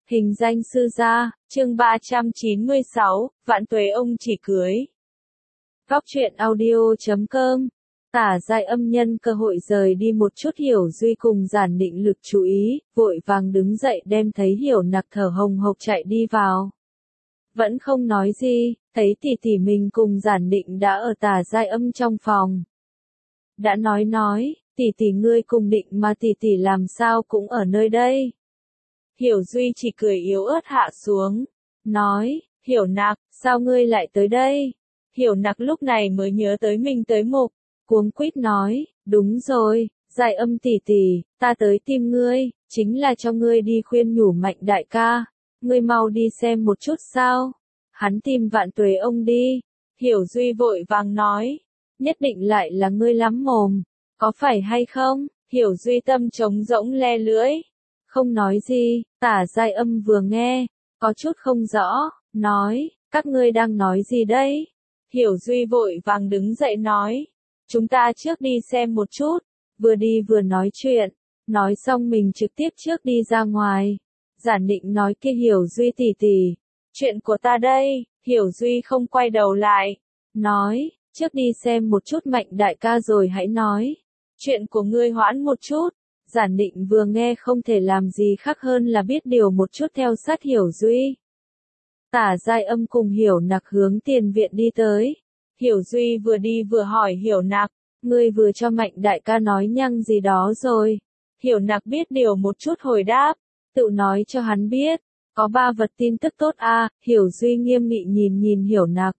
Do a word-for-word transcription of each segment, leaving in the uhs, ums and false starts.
Hình danh sư gia, chương ba trăm chín mươi sáu, vạn tuế ông chỉ cưới. Góc truyện audio chấm com. Tả Giai Âm nhân cơ hội rời đi một chút Hiểu Duy cùng Giản Định lực chú ý, vội vàng đứng dậy đem thấy Hiểu Nặc thở hồng hộc chạy đi vào. Vẫn không nói gì, thấy tỷ tỷ mình cùng Giản Định đã ở Tả Giai Âm trong phòng. Đã nói nói, tỷ tỷ ngươi cùng Định mà tỷ tỷ làm sao cũng ở nơi đây. Hiểu Duy chỉ cười yếu ớt hạ xuống, nói, Hiểu Nặc, sao ngươi lại tới đây? Hiểu Nặc lúc này mới nhớ tới mình tới mục, cuống quýt nói, đúng rồi, Giai Âm tỷ tỷ, ta tới tìm ngươi, chính là cho ngươi đi khuyên nhủ Mạnh đại ca, ngươi mau đi xem một chút sao? Hắn tìm Vạn Tuế ông đi. Hiểu Duy vội vàng nói, nhất định lại là ngươi lắm mồm, có phải hay không? Hiểu Duy tâm trống rỗng le lưỡi. Không nói gì, Tả Giai Âm vừa nghe, có chút không rõ, nói, các ngươi đang nói gì đấy? Hiểu Duy vội vàng đứng dậy nói, chúng ta trước đi xem một chút, vừa đi vừa nói chuyện, nói xong mình trực tiếp trước đi ra ngoài. Giản Định nói kia Hiểu Duy tỷ tỷ, chuyện của ta đây. Hiểu Duy không quay đầu lại, nói, trước đi xem một chút Mạnh đại ca rồi hãy nói, chuyện của ngươi hoãn một chút. Giản Định vừa nghe không thể làm gì khác hơn là biết điều một chút theo sát Hiểu Duy. Tả Giai Âm cùng Hiểu Nặc hướng tiền viện đi tới. Hiểu Duy vừa đi vừa hỏi Hiểu Nặc, ngươi vừa cho Mạnh đại ca nói nhăng gì đó rồi. Hiểu Nặc biết điều một chút hồi đáp, tự nói cho hắn biết, có ba vật tin tức tốt a. À, Hiểu Duy nghiêm nghị nhìn nhìn Hiểu Nặc.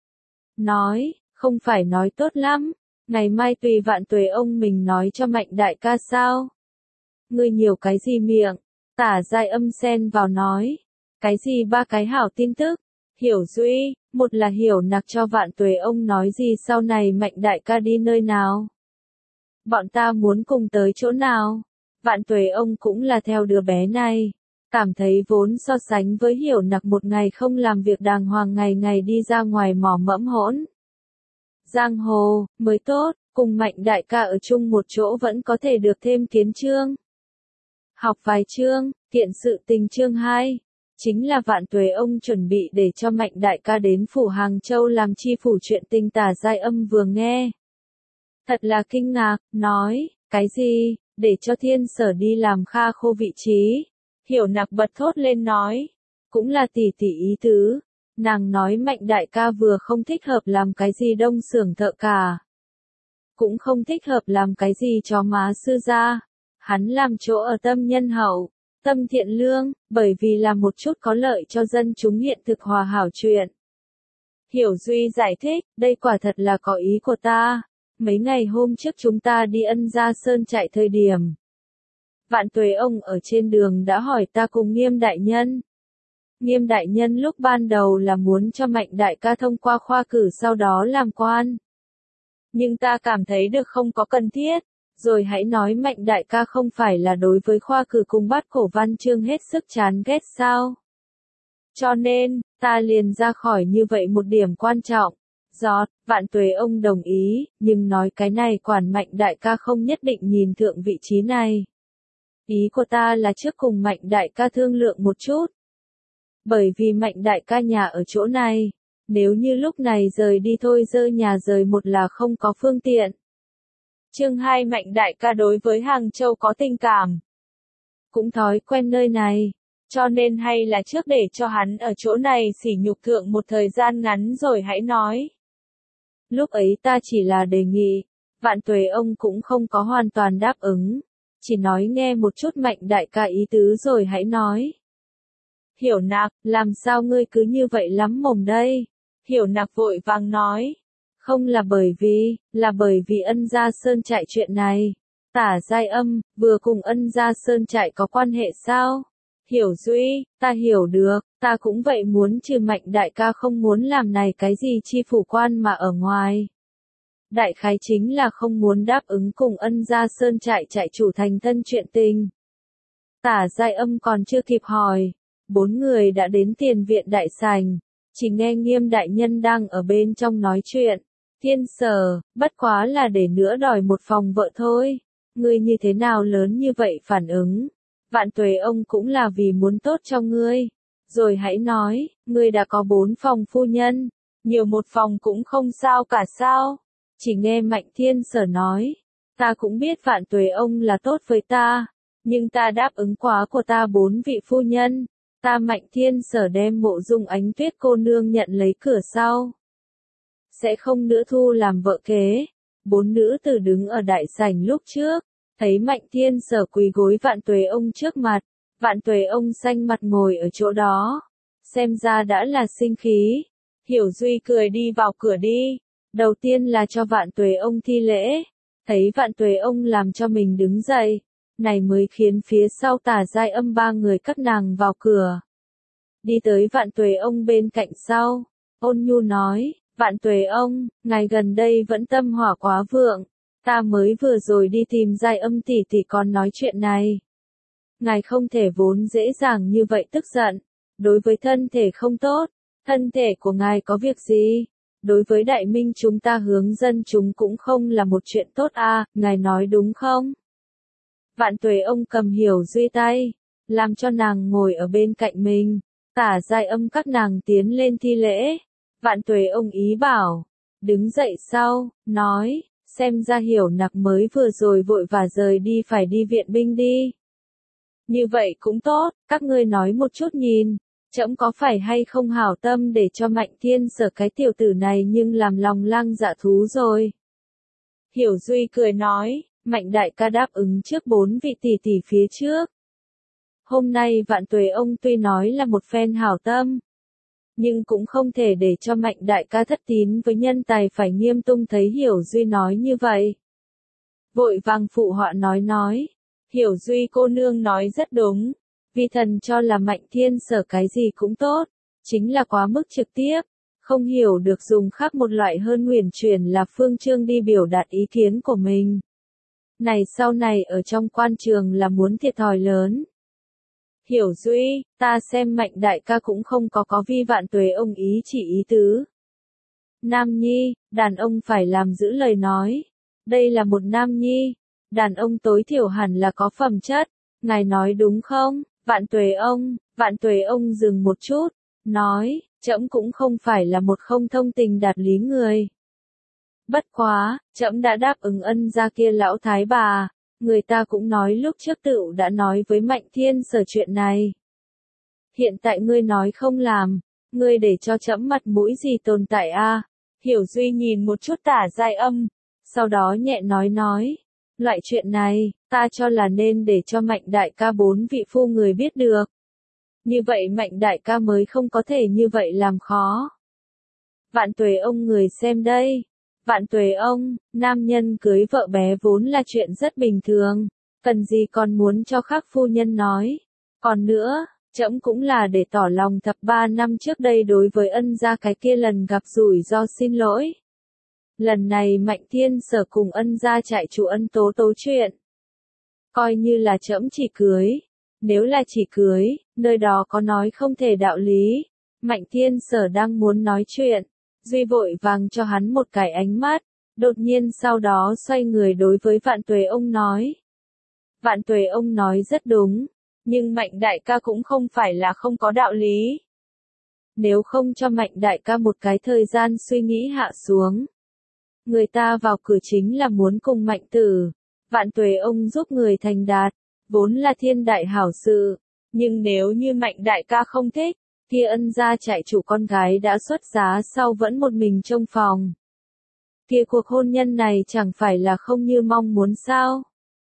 Nói, không phải nói tốt lắm, ngày mai tùy Vạn Tuế ông mình nói cho Mạnh đại ca sao? Ngươi nhiều cái gì miệng? Tả Giai Âm xen vào nói, cái gì ba cái hảo tin tức? Hiểu Duy, một là Hiểu Nặc cho Vạn Tuế ông nói gì sau này Mạnh đại ca đi nơi nào? Bọn ta muốn cùng tới chỗ nào? Vạn Tuế ông cũng là theo đứa bé này, cảm thấy vốn so sánh với Hiểu Nặc một ngày không làm việc đàng hoàng ngày ngày đi ra ngoài mò mẫm hỗn giang hồ, mới tốt, cùng Mạnh đại ca ở chung một chỗ vẫn có thể được thêm kiến chương. Học vài chương, kiện sự tình chương hai, chính là Vạn Tuế ông chuẩn bị để cho Mạnh đại ca đến phủ Hàng Châu làm chi phủ chuyện tình. Tả Giai Âm vừa nghe, thật là kinh ngạc, nói, cái gì, để cho Thiên Sở đi làm Kha Khô vị trí? Hiểu Nặc bật thốt lên nói, cũng là tỷ tỷ ý tứ, nàng nói Mạnh đại ca vừa không thích hợp làm cái gì đông xưởng thợ cả, cũng không thích hợp làm cái gì chó má sư gia. Hắn làm chỗ ở tâm nhân hậu, tâm thiện lương, bởi vì là một chút có lợi cho dân chúng hiện thực hòa hảo chuyện. Hiểu Duy giải thích, đây quả thật là có ý của ta. Mấy ngày hôm trước chúng ta đi Ân Gia Sơn chạy thời điểm, Vạn Tuế ông ở trên đường đã hỏi ta cùng Nghiêm đại nhân. Nghiêm đại nhân lúc ban đầu là muốn cho Mạnh đại ca thông qua khoa cử sau đó làm quan. Nhưng ta cảm thấy được không có cần thiết. Rồi hãy nói Mạnh đại ca không phải là đối với khoa cử cùng Bát Cổ Văn Chương hết sức chán ghét sao? Cho nên, ta liền ra khỏi như vậy một điểm quan trọng. Giọt, Vạn Tuế ông đồng ý, nhưng nói cái này quản Mạnh đại ca không nhất định nhìn thượng vị trí này. Ý của ta là trước cùng Mạnh đại ca thương lượng một chút. Bởi vì Mạnh đại ca nhà ở chỗ này, nếu như lúc này rời đi thôi dơ nhà rời một là không có phương tiện. Chương hai Mạnh đại ca đối với Hàng Châu có tình cảm, cũng thói quen nơi này, cho nên hay là trước để cho hắn ở chỗ này sỉ nhục thượng một thời gian ngắn rồi hãy nói. Lúc ấy ta chỉ là đề nghị, Vạn Tuế ông cũng không có hoàn toàn đáp ứng, chỉ nói nghe một chút Mạnh đại ca ý tứ rồi hãy nói. Hiểu Nặc, làm sao ngươi cứ như vậy lắm mồm đây? Hiểu Nặc vội vàng nói. Không là bởi vì, là bởi vì Ân Gia Sơn Trại chuyện này. Tả Giai Âm, vừa cùng Ân Gia Sơn Trại có quan hệ sao? Hiểu Duy, ta hiểu được, ta cũng vậy muốn trừ Mạnh đại ca không muốn làm này cái gì chi phủ quan mà ở ngoài. Đại khái chính là không muốn đáp ứng cùng Ân Gia Sơn Trại trại chủ thành thân chuyện tình. Tả Giai Âm còn chưa kịp hỏi, bốn người đã đến tiền viện đại sảnh, chỉ nghe Nghiêm đại nhân đang ở bên trong nói chuyện. Thiên Sở, bất quá là để nữa đòi một phòng vợ thôi. Ngươi như thế nào lớn như vậy phản ứng? Vạn Tuế ông cũng là vì muốn tốt cho ngươi. Rồi hãy nói, ngươi đã có bốn phòng phu nhân, nhiều một phòng cũng không sao cả sao. Chỉ nghe Mạnh Thiên Sở nói, ta cũng biết Vạn Tuế ông là tốt với ta, nhưng ta đáp ứng quá của ta bốn vị phu nhân, ta Mạnh Thiên Sở đem Mộ Dung Ánh Tuyết cô nương nhận lấy cửa sau. Sẽ không nữa thu làm vợ kế. Bốn nữ tử đứng ở đại sảnh lúc trước, thấy Mạnh Thiên Sở quỳ gối Vạn Tuế ông trước mặt, Vạn Tuế ông xanh mặt ngồi ở chỗ đó, xem ra đã là sinh khí. Hiểu Duy cười đi vào cửa đi, đầu tiên là cho Vạn Tuế ông thi lễ, thấy Vạn Tuế ông làm cho mình đứng dậy, này mới khiến phía sau Tả Giai Âm ba người các nàng vào cửa. Đi tới Vạn Tuế ông bên cạnh sau, ôn nhu nói, Vạn Tuế ông, ngài gần đây vẫn tâm hỏa quá vượng, ta mới vừa rồi đi tìm Giai Âm tỷ tỷ còn nói chuyện này. Ngài không thể vốn dễ dàng như vậy tức giận, đối với thân thể không tốt, thân thể của ngài có việc gì? Đối với đại minh chúng ta hướng dân chúng cũng không là một chuyện tốt à, ngài nói đúng không? Vạn Tuế ông cầm Hiểu Duy tay, làm cho nàng ngồi ở bên cạnh mình, Tả Giai Âm các nàng tiến lên thi lễ. Vạn Tuế ông ý bảo, đứng dậy sau, nói, xem ra Hiểu Nặc mới vừa rồi vội và rời đi phải đi viện binh đi. Như vậy cũng tốt, các ngươi nói một chút nhìn, trẫm có phải hay không hảo tâm để cho Mạnh Thiên Sở cái tiểu tử này nhưng làm lòng lang dạ thú rồi. Hiểu Duy cười nói, Mạnh đại ca đáp ứng trước bốn vị tỷ tỷ phía trước. Hôm nay Vạn Tuế ông tuy nói là một phen hảo tâm, nhưng cũng không thể để cho Mạnh đại ca thất tín với nhân tài phải nghiêm tung thấy Hiểu Duy nói như vậy. Vội vàng phụ họa nói nói, Hiểu Duy cô nương nói rất đúng, vì thần cho là Mạnh Thiên Sở cái gì cũng tốt, chính là quá mức trực tiếp, không hiểu được dùng khác một loại hơn huyền chuyển là phương chương đi biểu đạt ý kiến của mình. Này sau này ở trong quan trường là muốn thiệt thòi lớn. Hiểu Duy, ta xem Mạnh đại ca cũng không có có vi Vạn Tuế ông ý chỉ ý tứ. Nam nhi, đàn ông phải làm giữ lời nói. Đây là một nam nhi, đàn ông tối thiểu hẳn là có phẩm chất, ngài nói đúng không? Vạn Tuế ông, Vạn Tuế ông dừng một chút, nói, trẫm cũng không phải là một không thông tình đạt lý người. Bất quá, trẫm đã đáp ứng ân gia kia lão thái bà, người ta cũng nói lúc trước tựu đã nói với Mạnh Thiên Sở chuyện này. Hiện tại ngươi nói không làm, ngươi để cho trẫm mặt mũi gì tồn tại a? À? Hiểu Duy nhìn một chút Tả Giai Âm, sau đó nhẹ nói nói, loại chuyện này, ta cho là nên để cho Mạnh đại ca bốn vị phu người biết được. Như vậy Mạnh đại ca mới không có thể như vậy làm khó. Vạn Tuế ông người xem đây. Vạn Tuế ông, nam nhân cưới vợ bé vốn là chuyện rất bình thường, cần gì còn muốn cho khác phu nhân nói. Còn nữa, trẫm cũng là để tỏ lòng thập ba năm trước đây đối với ân gia cái kia lần gặp rủi ro xin lỗi. Lần này Mạnh Thiên Sở cùng ân gia chạy chủ ân tố tố chuyện. Coi như là trẫm chỉ cưới. Nếu là chỉ cưới, nơi đó có nói không thể đạo lý. Mạnh Thiên Sở đang muốn nói chuyện. Duy vội vàng cho hắn một cái ánh mắt, đột nhiên sau đó xoay người đối với Vạn Tuế ông nói. Vạn Tuế ông nói rất đúng, nhưng Mạnh đại ca cũng không phải là không có đạo lý. Nếu không cho Mạnh đại ca một cái thời gian suy nghĩ hạ xuống, người ta vào cửa chính là muốn cùng Mạnh tử. Vạn Tuế ông giúp người thành đạt, vốn là thiên đại hảo sự, nhưng nếu như Mạnh đại ca không thích, kia ân gia chạy chủ con gái đã xuất giá sau vẫn một mình trong phòng. Kia cuộc hôn nhân này chẳng phải là không như mong muốn sao?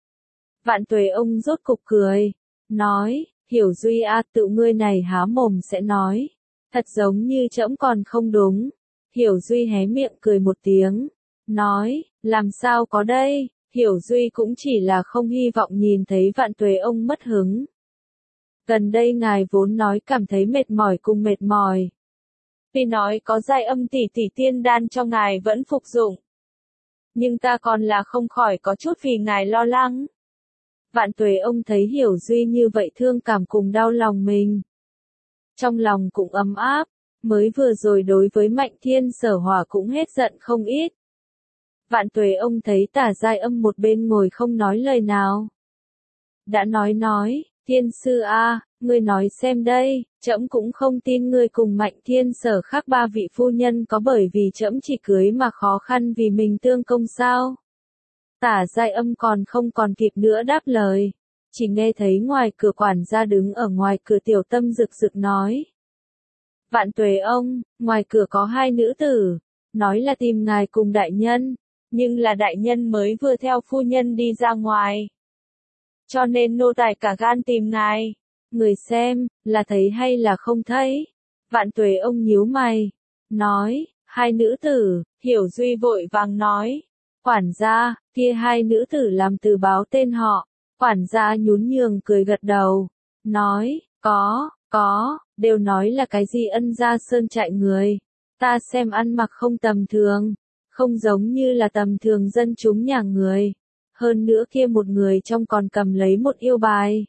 Vạn Tuế ông rốt cục cười, nói, Hiểu Duy a, tự ngươi này há mồm sẽ nói, thật giống như trẫm còn không đúng. Hiểu Duy hé miệng cười một tiếng, nói, làm sao có đây? Hiểu Duy cũng chỉ là không hy vọng nhìn thấy Vạn Tuế ông mất hứng. Gần đây ngài vốn nói cảm thấy mệt mỏi cùng mệt mỏi. Vì nói có Giai Âm tỷ tỷ tiên đan cho ngài vẫn phục dụng. Nhưng ta còn là không khỏi có chút vì ngài lo lắng. Vạn Tuế ông thấy Hiểu Duy như vậy thương cảm cùng đau lòng mình. Trong lòng cũng ấm áp, mới vừa rồi đối với Mạnh Thiên Sở hỏa cũng hết giận không ít. Vạn Tuế ông thấy Tả Giai Âm một bên ngồi không nói lời nào. Đã nói nói, Thiên sư a, ngươi nói xem đây, trẫm cũng không tin ngươi cùng Mạnh Thiên Sở khác ba vị phu nhân có bởi vì trẫm chỉ cưới mà khó khăn vì mình tương công sao? Tả Giai Âm còn không còn kịp nữa đáp lời, chỉ nghe thấy ngoài cửa quản gia đứng ở ngoài cửa Tiểu Tâm rực rực nói. Vạn Tuế ông, ngoài cửa có hai nữ tử, nói là tìm ngài cùng đại nhân, nhưng là đại nhân mới vừa theo phu nhân đi ra ngoài. Cho nên nô tài cả gan tìm ngài. Người xem, là thấy hay là không thấy? Vạn Tuế ông nhíu mày, nói, hai nữ tử. Hiểu Duy vội vàng nói, quản gia, kia hai nữ tử làm từ báo tên họ. Quản gia nhún nhường cười gật đầu, nói, có, có, đều nói là cái gì Ân Gia Sơn Trại người. Ta xem ăn mặc không tầm thường, không giống như là tầm thường dân chúng nhà người. Hơn nữa kia một người trong còn cầm lấy một yêu bài.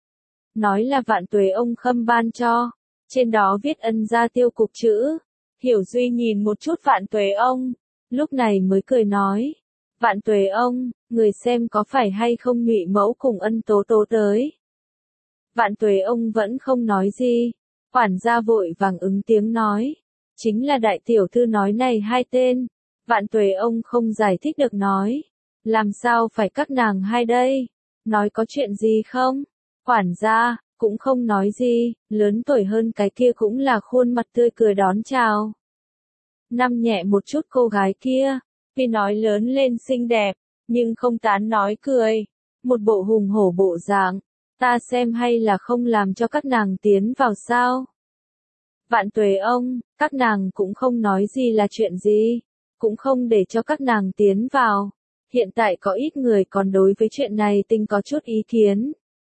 Nói là Vạn Tuế ông khâm ban cho, trên đó viết Ân Gia tiêu cục chữ. Hiểu Duy nhìn một chút Vạn Tuế ông, lúc này mới cười nói, Vạn Tuế ông, người xem có phải hay không Nhụy mẫu cùng Ân Tố Tố tới. Vạn Tuế ông vẫn không nói gì, quản gia vội vàng ứng tiếng nói, chính là đại tiểu thư nói này hai tên. Vạn Tuế ông không giải thích được nói, làm sao phải các nàng hai đây, nói có chuyện gì không? Quản gia, cũng không nói gì, lớn tuổi hơn cái kia cũng là khuôn mặt tươi cười đón chào. Năm nhẹ một chút cô gái kia, tuy nói lớn lên xinh đẹp, nhưng không tán nói cười, một bộ hùng hổ bộ dạng, ta xem hay là không làm cho các nàng tiến vào sao? Vạn Tuế ông, các nàng cũng không nói gì là chuyện gì, cũng không để cho các nàng tiến vào. Hiện tại có ít người còn đối với chuyện này tinh có chút ý kiến.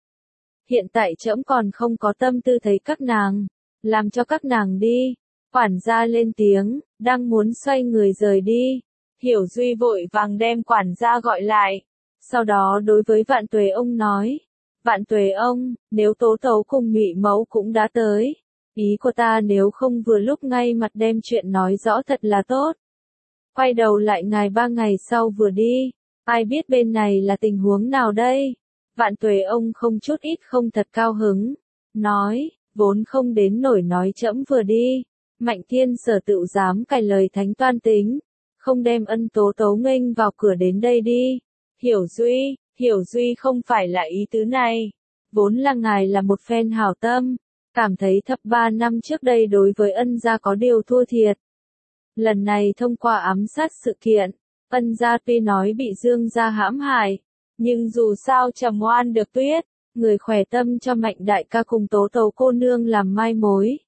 Hiện tại trẫm còn không có tâm tư thấy các nàng, làm cho các nàng đi. Quản gia lên tiếng, đang muốn xoay người rời đi. Hiểu Duy vội vàng đem quản gia gọi lại. Sau đó đối với Vạn Tuế ông nói, Vạn Tuế ông, nếu Tố Tấu cùng Nhụy mẫu cũng đã tới, ý của ta nếu không vừa lúc ngay mặt đem chuyện nói rõ thật là tốt. Quay đầu lại ngài ba ngày sau vừa đi, ai biết bên này là tình huống nào đây? Vạn Tuế ông không chút ít không thật cao hứng, nói, vốn không đến nổi nói trẫm vừa đi, Mạnh Thiên Sở tự dám cài lời thánh toan tính, không đem Ân Tố Tố nghênh vào cửa đến đây đi. Hiểu Duy, Hiểu Duy không phải là ý tứ này, vốn là ngài là một phen hảo tâm, cảm thấy thập ba năm trước đây đối với Ân gia có điều thua thiệt. Lần này thông qua ám sát sự kiện, Ân gia tuy nói bị Dương gia hãm hại, nhưng dù sao trầm oan được tuyết, người khỏe tâm cho Mạnh đại ca cùng Tố Tấu cô nương làm mai mối.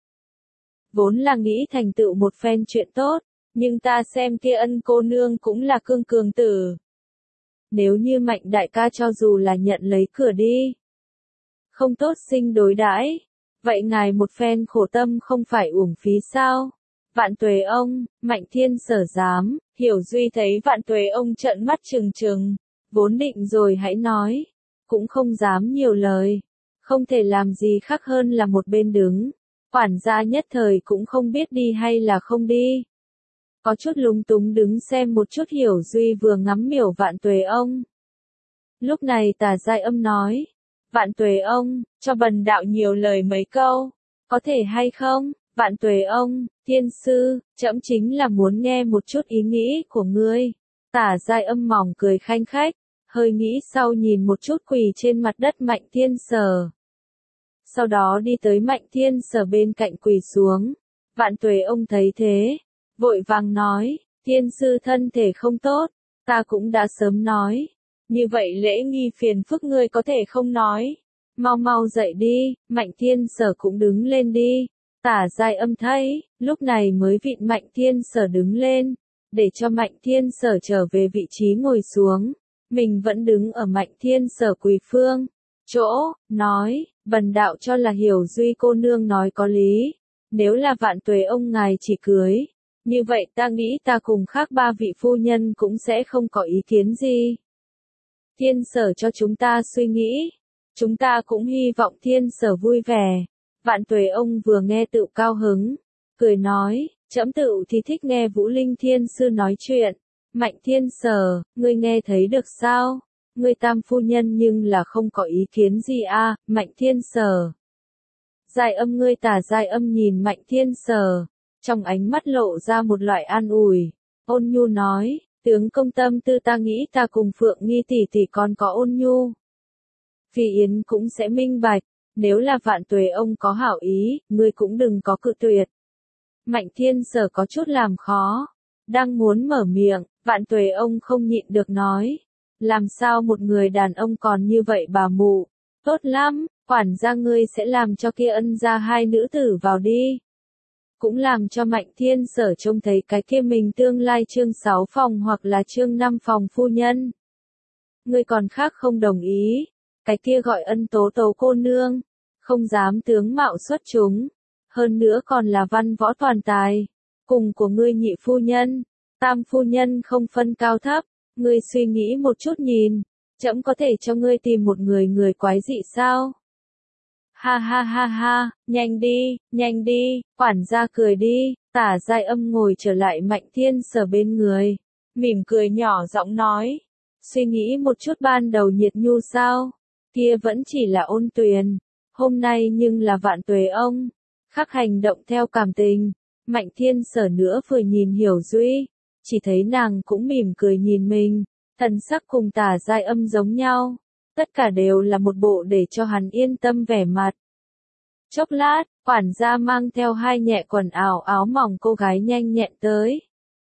Vốn là nghĩ thành tựu một phen chuyện tốt, nhưng ta xem kia Ân cô nương cũng là cương cường tử. Nếu như Mạnh đại ca cho dù là nhận lấy cửa đi, không tốt sinh đối đãi, vậy ngài một phen khổ tâm không phải uổng phí sao? Vạn Tuế ông, Mạnh Thiên Sở dám. Hiểu Duy thấy Vạn Tuế ông trợn mắt trừng trừng, vốn định rồi hãy nói, cũng không dám nhiều lời, không thể làm gì khác hơn là một bên đứng. Quản gia nhất thời cũng không biết đi hay là không đi, có chút lúng túng đứng xem một chút. Hiểu Duy vừa ngắm miểu Vạn Tuế ông. Lúc này Tả Giai Âm nói, Vạn Tuế ông, cho bần đạo nhiều lời mấy câu, có thể hay không? Vạn Tuế ông, thiên sư, trẫm chính là muốn nghe một chút ý nghĩ của ngươi. Tả Giai Âm mỏng cười khanh khách, hơi nghĩ sau nhìn một chút quỳ trên mặt đất Mạnh Thiên Sở. Sau đó đi tới Mạnh Thiên Sở bên cạnh quỳ xuống. Vạn Tuế ông thấy thế, vội vàng nói, thiên sư thân thể không tốt, ta cũng đã sớm nói. Như vậy lễ nghi phiền phức ngươi có thể không nói. Mau mau dậy đi. Mạnh Thiên Sở cũng đứng lên đi. Tả Giai Âm thấy, lúc này mới vịn Mạnh Thiên Sở đứng lên, để cho Mạnh Thiên Sở trở về vị trí ngồi xuống. Mình vẫn đứng ở Mạnh Thiên Sở quỳ phương chỗ, nói, bần đạo cho là Hiểu Duy cô nương nói có lý. Nếu là Vạn Tuế ông ngài chỉ cưới, như vậy ta nghĩ ta cùng khác ba vị phu nhân cũng sẽ không có ý kiến gì. Thiên Sở cho chúng ta suy nghĩ, chúng ta cũng hy vọng Thiên Sở vui vẻ. Vạn Tuế ông vừa nghe tự cao hứng, cười nói, trẫm tự thì thích nghe Vũ Linh Thiên Sư nói chuyện. Mạnh Thiên Sở, ngươi nghe thấy được sao? Ngươi tam phu nhân nhưng là không có ý kiến gì a, Mạnh Thiên Sở. Giai Âm ngươi Tả Giai Âm nhìn Mạnh Thiên Sở, trong ánh mắt lộ ra một loại an ủi, ôn nhu nói, tướng công tâm tư ta nghĩ ta cùng Phượng Nghi tỷ tỷ còn có ôn nhu. Phi Yến cũng sẽ minh bạch, nếu là Vạn Tuế ông có hảo ý, ngươi cũng đừng có cự tuyệt. Mạnh Thiên Sở có chút làm khó, đang muốn mở miệng, Vạn Tuế ông không nhịn được nói, làm sao một người đàn ông còn như vậy bà mụ, tốt lắm, quản gia ngươi sẽ làm cho kia ân gia hai nữ tử vào đi. Cũng làm cho Mạnh Thiên Sở trông thấy cái kia mình tương lai chương sáu phòng hoặc là chương năm phòng phu nhân. Ngươi còn khác không đồng ý, cái kia gọi Ân Tố Tố cô nương, không dám tướng mạo xuất chúng, hơn nữa còn là văn võ toàn tài, cùng của ngươi nhị phu nhân, tam phu nhân không phân cao thấp, ngươi suy nghĩ một chút nhìn, trẫm có thể cho ngươi tìm một người người quái dị sao? Ha ha ha ha, nhanh đi, nhanh đi, quản gia cười đi, Tả Giai Âm ngồi trở lại Mạnh Thiên Sở bên người, mỉm cười nhỏ giọng nói, suy nghĩ một chút ban đầu nhiệt nhu sao, kia vẫn chỉ là Ôn Tuyền, hôm nay nhưng là Vạn Tuế ông, khắc hành động theo cảm tình, Mạnh Thiên Sở nữa vừa nhìn Hiểu Duy, chỉ thấy nàng cũng mỉm cười nhìn mình, thần sắc cùng Tả Giai Âm giống nhau. Tất cả đều là một bộ để cho hắn yên tâm vẻ mặt. Chốc lát, quản gia mang theo hai nhẹ quần áo áo mỏng cô gái nhanh nhẹn tới.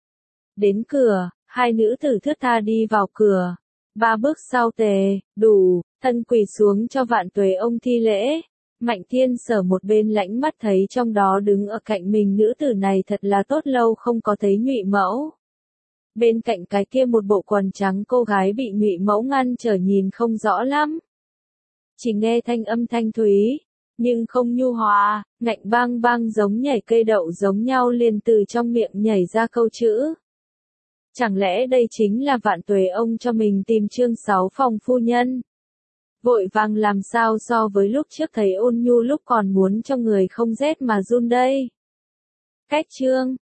Đến cửa, hai nữ tử thướt tha đi vào cửa. Ba bước sau tề, đủ, thân quỳ xuống cho Vạn Tuế ông thi lễ. Mạnh Thiên Sở một bên lãnh mắt thấy trong đó đứng ở cạnh mình nữ tử này thật là tốt lâu không có thấy Nhụy Mẫu. Bên cạnh cái kia một bộ quần trắng cô gái bị Nhụy Mẫu ngăn trở nhìn không rõ lắm. Chỉ nghe thanh âm thanh thúy, nhưng không nhu hòa, ngạnh bang bang giống nhảy cây đậu giống nhau liền từ trong miệng nhảy ra câu chữ. Chẳng lẽ đây chính là Vạn Tuế ông cho mình tìm chương sáu phòng phu nhân? Vội vàng làm sao so với lúc trước thấy Ôn Nhu lúc còn muốn cho người không rét mà run đây? Cách chương